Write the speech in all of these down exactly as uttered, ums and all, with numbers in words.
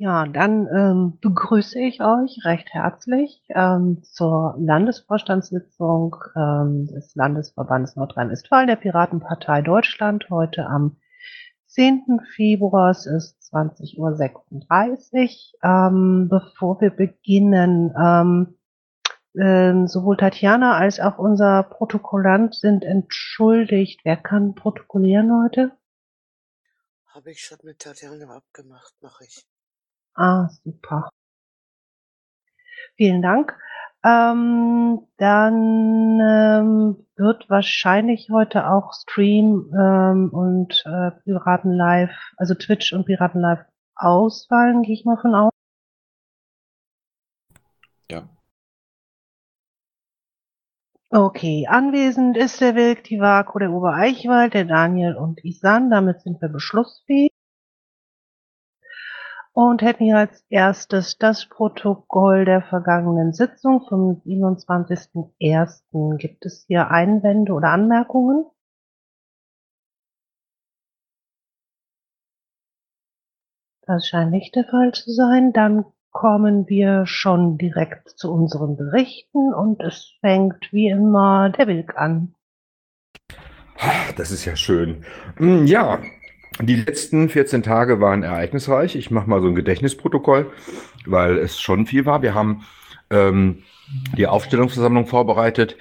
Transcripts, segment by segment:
Ja, dann ähm, begrüße ich euch recht herzlich ähm, zur Landesvorstandssitzung ähm, des Landesverbandes Nordrhein-Westfalen der Piratenpartei Deutschland heute am zehnten Februar. Es ist zwanzig Uhr sechsunddreißig. Ähm, bevor wir beginnen, ähm, ähm, sowohl Tatjana als auch unser Protokollant sind entschuldigt. Wer kann protokollieren heute? Habe ich schon mit Tatjana abgemacht, mache ich. Ah, super. Vielen Dank. Ähm, dann ähm, wird wahrscheinlich heute auch Stream ähm, und äh, Piraten Live, also Twitch und Piraten Live ausfallen, gehe ich mal von aus. Ja. Okay, anwesend ist der Wilk, die Vako, der Obereichwald, der Daniel und Isan. Damit sind wir beschlussfähig. Und hätten hier als erstes das Protokoll der vergangenen Sitzung vom siebenundzwanzigsten ersten Gibt es hier Einwände oder Anmerkungen? Das scheint nicht der Fall zu sein. Dann kommen wir schon direkt zu unseren Berichten und es fängt wie immer der Wilk an. Das ist ja schön. Mm, Ja, die letzten vierzehn Tage waren ereignisreich. Ich mache mal so ein Gedächtnisprotokoll, weil es schon viel war. Wir haben ähm, die Aufstellungsversammlung vorbereitet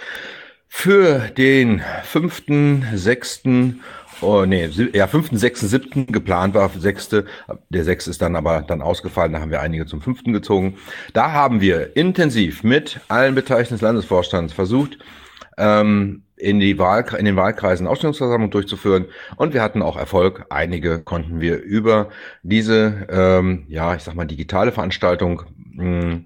für den fünften, sechsten, oh nee, si- ja, fünften, sechsten, siebten geplant war, sechste. Der sechste ist dann aber dann ausgefallen, da haben wir einige zum fünften gezogen. Da haben wir intensiv mit allen Beteiligten des Landesvorstands versucht, ähm, in, die Wahl, in den Wahlkreisen Ausstellungsversammlung durchzuführen. Und wir hatten auch Erfolg. Einige konnten wir über diese, ähm, ja, ich sag mal, digitale Veranstaltung mh,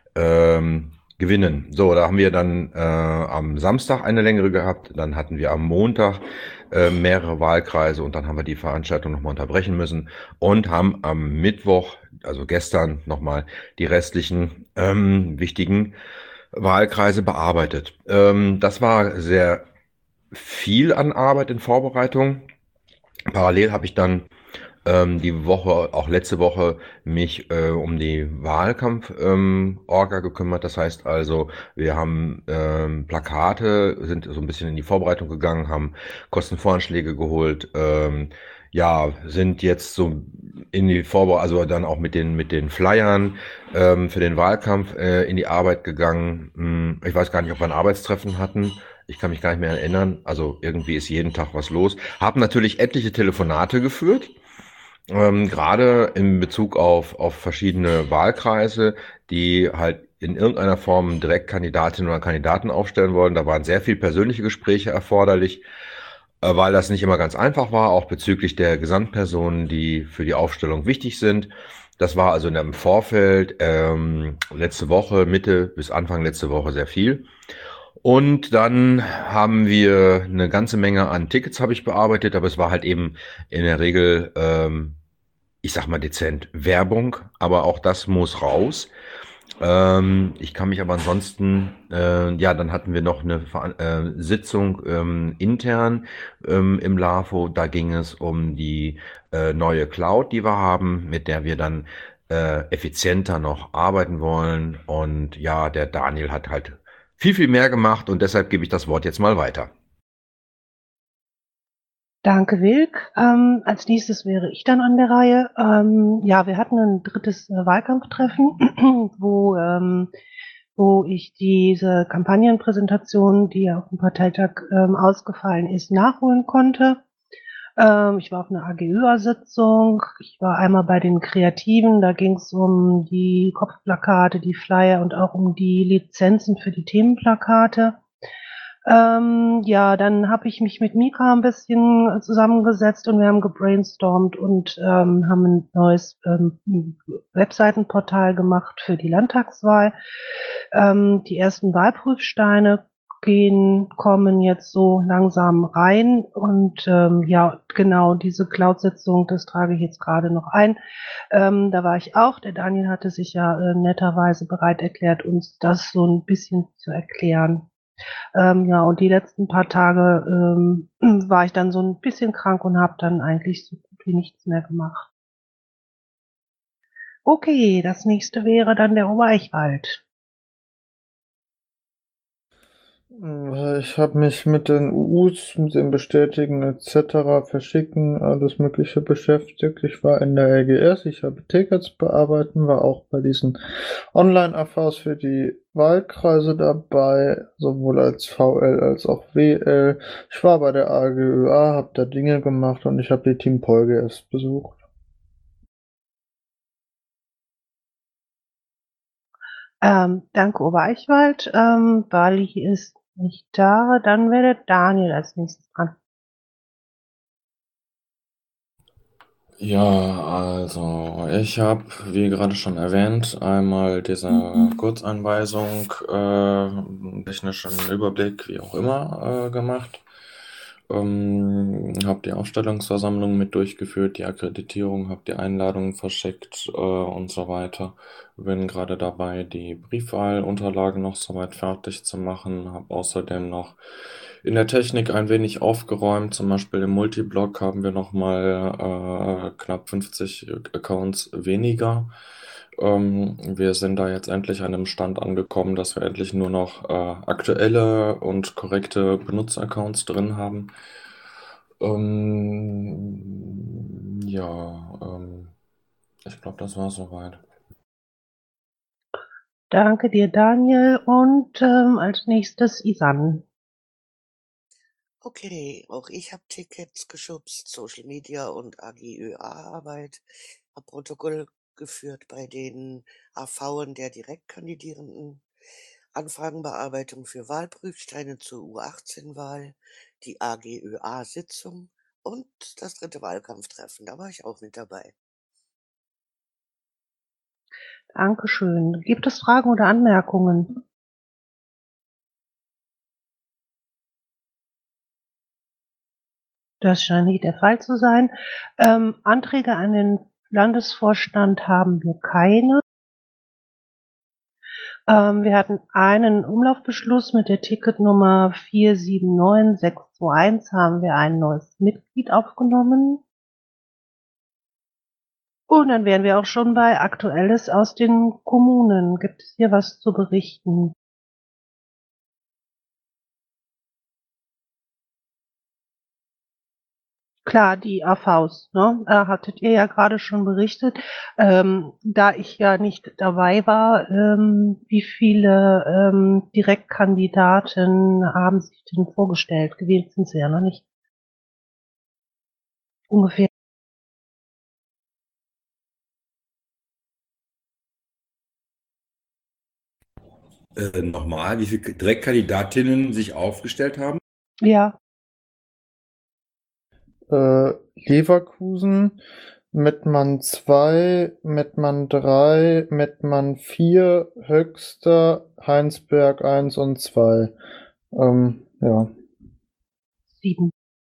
ähm, gewinnen. So, da haben wir dann äh, am Samstag eine längere gehabt, dann hatten wir am Montag äh, mehrere Wahlkreise und dann haben wir die Veranstaltung nochmal unterbrechen müssen und haben am Mittwoch, also gestern, nochmal die restlichen ähm, wichtigen Wahlkreise bearbeitet. Ähm, das war sehr viel an Arbeit in Vorbereitung. Parallel habe ich dann ähm, die Woche, auch letzte Woche, mich äh, um die Wahlkampf-Orga gekümmert. Das heißt also, wir haben ähm, Plakate, sind so ein bisschen in die Vorbereitung gegangen, haben Kostenvoranschläge geholt, ähm, ja, sind jetzt so in die Vorbereitung, also dann auch mit den, mit den Flyern ähm, für den Wahlkampf äh, in die Arbeit gegangen. Hm, Ich weiß gar nicht, ob wir ein Arbeitstreffen hatten. Ich kann mich gar nicht mehr erinnern. Also irgendwie ist jeden Tag was los. Haben natürlich etliche Telefonate geführt, ähm, gerade in Bezug auf, auf verschiedene Wahlkreise, die halt in irgendeiner Form direkt Kandidatinnen oder Kandidaten aufstellen wollen. Da waren sehr viel persönliche Gespräche erforderlich, äh, weil das nicht immer ganz einfach war, auch bezüglich der Gesamtpersonen, die für die Aufstellung wichtig sind. Das war also in einem Vorfeld ähm, letzte Woche, Mitte bis Anfang letzte Woche sehr viel. Und dann haben wir eine ganze Menge an Tickets habe ich bearbeitet, aber es war halt eben in der Regel, ähm, ich sag mal dezent, Werbung, aber auch das muss raus. Ähm, ich kann mich aber ansonsten, äh, ja, dann hatten wir noch eine Veran- äh, Sitzung ähm, intern ähm, im LAFO. Da ging es um die äh, neue Cloud, die wir haben, mit der wir dann äh, effizienter noch arbeiten wollen. Und ja, der Daniel hat halt viel, viel mehr gemacht und deshalb gebe ich das Wort jetzt mal weiter. Danke, Wilk. Ähm, als nächstes wäre ich dann an der Reihe. Ähm, ja, wir hatten ein drittes äh, Wahlkampftreffen, wo, ähm, wo ich diese Kampagnenpräsentation, die auf dem Parteitag ähm, ausgefallen ist, nachholen konnte. Ähm, ich war auf einer A G Ö-Sitzung. Ich war einmal bei den Kreativen. Da ging es um die Kopfplakate, die Flyer und auch um die Lizenzen für die Themenplakate. Ähm, ja, dann habe ich mich mit Mika ein bisschen zusammengesetzt und wir haben gebrainstormt und ähm, haben ein neues ähm, Webseitenportal gemacht für die Landtagswahl. Ähm, die ersten Wahlprüfsteine gehen, kommen jetzt so langsam rein und ähm, ja, genau diese Cloud-Sitzung, das trage ich jetzt gerade noch ein. Ähm, da war ich auch. Der Daniel hatte sich ja äh, netterweise bereit erklärt, uns das so ein bisschen zu erklären. Ähm, ja, und die letzten paar Tage ähm, war ich dann so ein bisschen krank und habe dann eigentlich so gut wie nichts mehr gemacht. Okay, das nächste wäre dann der Obereichwald. Äh, Ich habe mich mit den U Us, mit dem Bestätigen et cetera, Verschicken, alles Mögliche beschäftigt. Ich war in der L G S, ich habe Tickets bearbeiten, war auch bei diesen Online-A Vs für die Wahlkreise dabei, sowohl als V L als auch W L. Ich war bei der A G Ö A, habe da Dinge gemacht und ich habe die Team PolGS besucht. Ähm, danke, Obereichwald. Ähm, Bali ist nicht da. Dann wäre der Daniel als nächstes dran. Ja, also ich habe, wie gerade schon erwähnt, einmal diese Kurzanweisung, äh, technischen Überblick, wie auch immer, äh, gemacht. Ähm, habe die Aufstellungsversammlung mit durchgeführt, die Akkreditierung, habe die Einladungen verschickt äh, und so weiter. Bin gerade dabei, die Briefwahlunterlagen noch soweit fertig zu machen. Habe außerdem noch in der Technik ein wenig aufgeräumt. Zum Beispiel im Multiblog haben wir nochmal äh, knapp fünfzig Accounts weniger. Ähm, wir sind da jetzt endlich an einem Stand angekommen, dass wir endlich nur noch äh, aktuelle und korrekte Benutzeraccounts drin haben. Ähm, ja, ähm, ich glaube, das war soweit. Danke dir, Daniel. Und ähm, als nächstes Isan. Okay, auch ich habe Tickets geschubst, Social Media und A G Ö A-Arbeit, habe Protokoll geführt bei den A V'en der Direktkandidierenden, Anfragenbearbeitung für Wahlprüfsteine zur U achtzehn-Wahl, die A G Ö A-Sitzung und das dritte Wahlkampftreffen. Da war ich auch mit dabei. Dankeschön. Gibt es Fragen oder Anmerkungen? Das scheint nicht der Fall zu sein. Ähm, Anträge an den Landesvorstand haben wir keine. Ähm, wir hatten einen Umlaufbeschluss mit der Ticketnummer vier sieben neun sechs zwei eins, haben wir ein neues Mitglied aufgenommen. Und dann wären wir auch schon bei Aktuelles aus den Kommunen. Gibt es hier was zu berichten? Klar, die A Vs, ne? Äh, hattet ihr ja gerade schon berichtet. Ähm, da ich ja nicht dabei war, ähm, wie viele ähm, Direktkandidaten haben sich denn vorgestellt? Gewählt sind sie ja noch nicht. Ungefähr. Äh, nochmal, wie viele Direktkandidatinnen sich aufgestellt haben? Ja, Äh, Leverkusen, Mettmann zwei, Mettmann drei, Mettmann vier, Höxter, Heinsberg eins und zwei. Ähm, ja. sieben.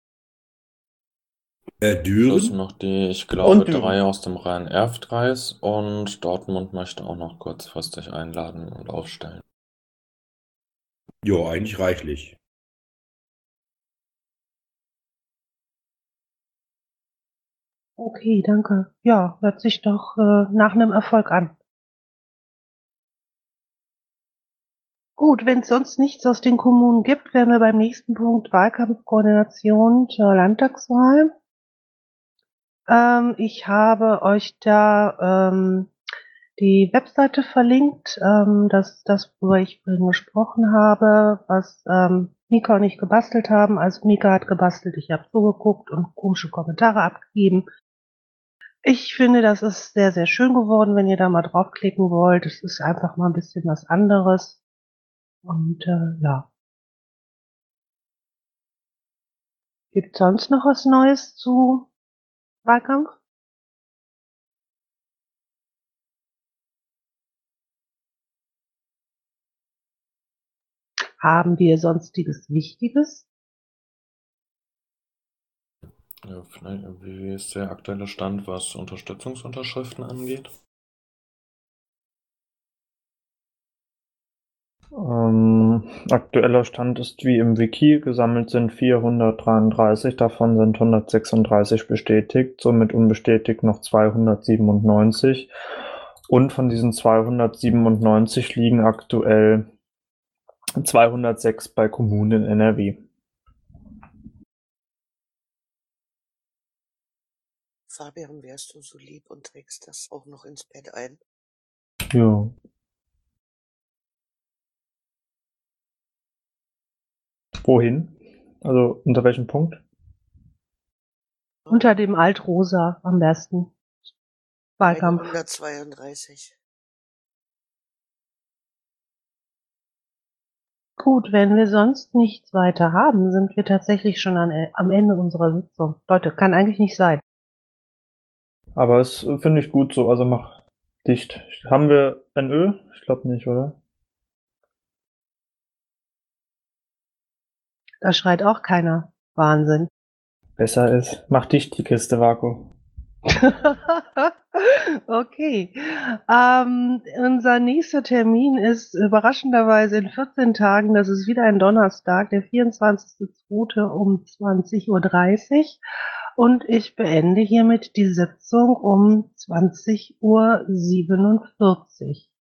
Äh, Plus Düren? noch die, ich glaube, Und Düren. drei aus dem Rhein-Erft-Kreis und Dortmund möchte auch noch kurzfristig einladen und aufstellen. Ja, eigentlich reichlich. Okay, danke. Ja, hört sich doch äh, nach einem Erfolg an. Gut, wenn es sonst nichts aus den Kommunen gibt, wären wir beim nächsten Punkt Wahlkampfkoordination zur Landtagswahl. Ähm, ich habe euch da ähm, die Webseite verlinkt. Ähm, das ist das, worüber ich vorhin gesprochen habe, was ähm, Mika und ich gebastelt haben. Also Mika hat gebastelt, ich habe zugeguckt und komische Kommentare abgegeben. Ich finde, das ist sehr, sehr schön geworden, wenn ihr da mal draufklicken wollt. Es ist einfach mal ein bisschen was anderes. Und äh, ja. Gibt sonst noch was Neues zu Wahlkampf? Haben wir sonstiges Wichtiges? Ja, vielleicht, wie ist der aktuelle Stand, was Unterstützungsunterschriften angeht? Ähm, aktueller Stand ist wie im Wiki, gesammelt sind vierhundertdreiunddreißig, davon sind hundertsechsunddreißig bestätigt, somit unbestätigt noch zweihundertsiebenundneunzig. Und von diesen zweihundertsiebenundneunzig liegen aktuell zweihundertsechs bei Kommunen in N R W. Fabian, wärst du so lieb und trägst das auch noch ins Pad ein? Ja. Wohin? Also unter welchem Punkt? Unter dem Altrosa am besten. Wahlkampf. hundertzweiunddreißig. Gut, wenn wir sonst nichts weiter haben, sind wir tatsächlich schon an, am Ende unserer Sitzung. Leute, kann eigentlich nicht sein. Aber es äh, finde ich gut so, also mach dicht. Haben wir N Ö? Ich glaube nicht, oder? Da schreit auch keiner. Wahnsinn. Besser ist, mach dicht die Kiste, Vaku. Okay. Ähm, unser nächster Termin ist überraschenderweise in vierzehn Tagen. Das ist wieder ein Donnerstag, der vierundzwanzigster zweite um zwanzig Uhr dreißig. Und ich beende hiermit die Sitzung um zwanzig Uhr siebenundvierzig.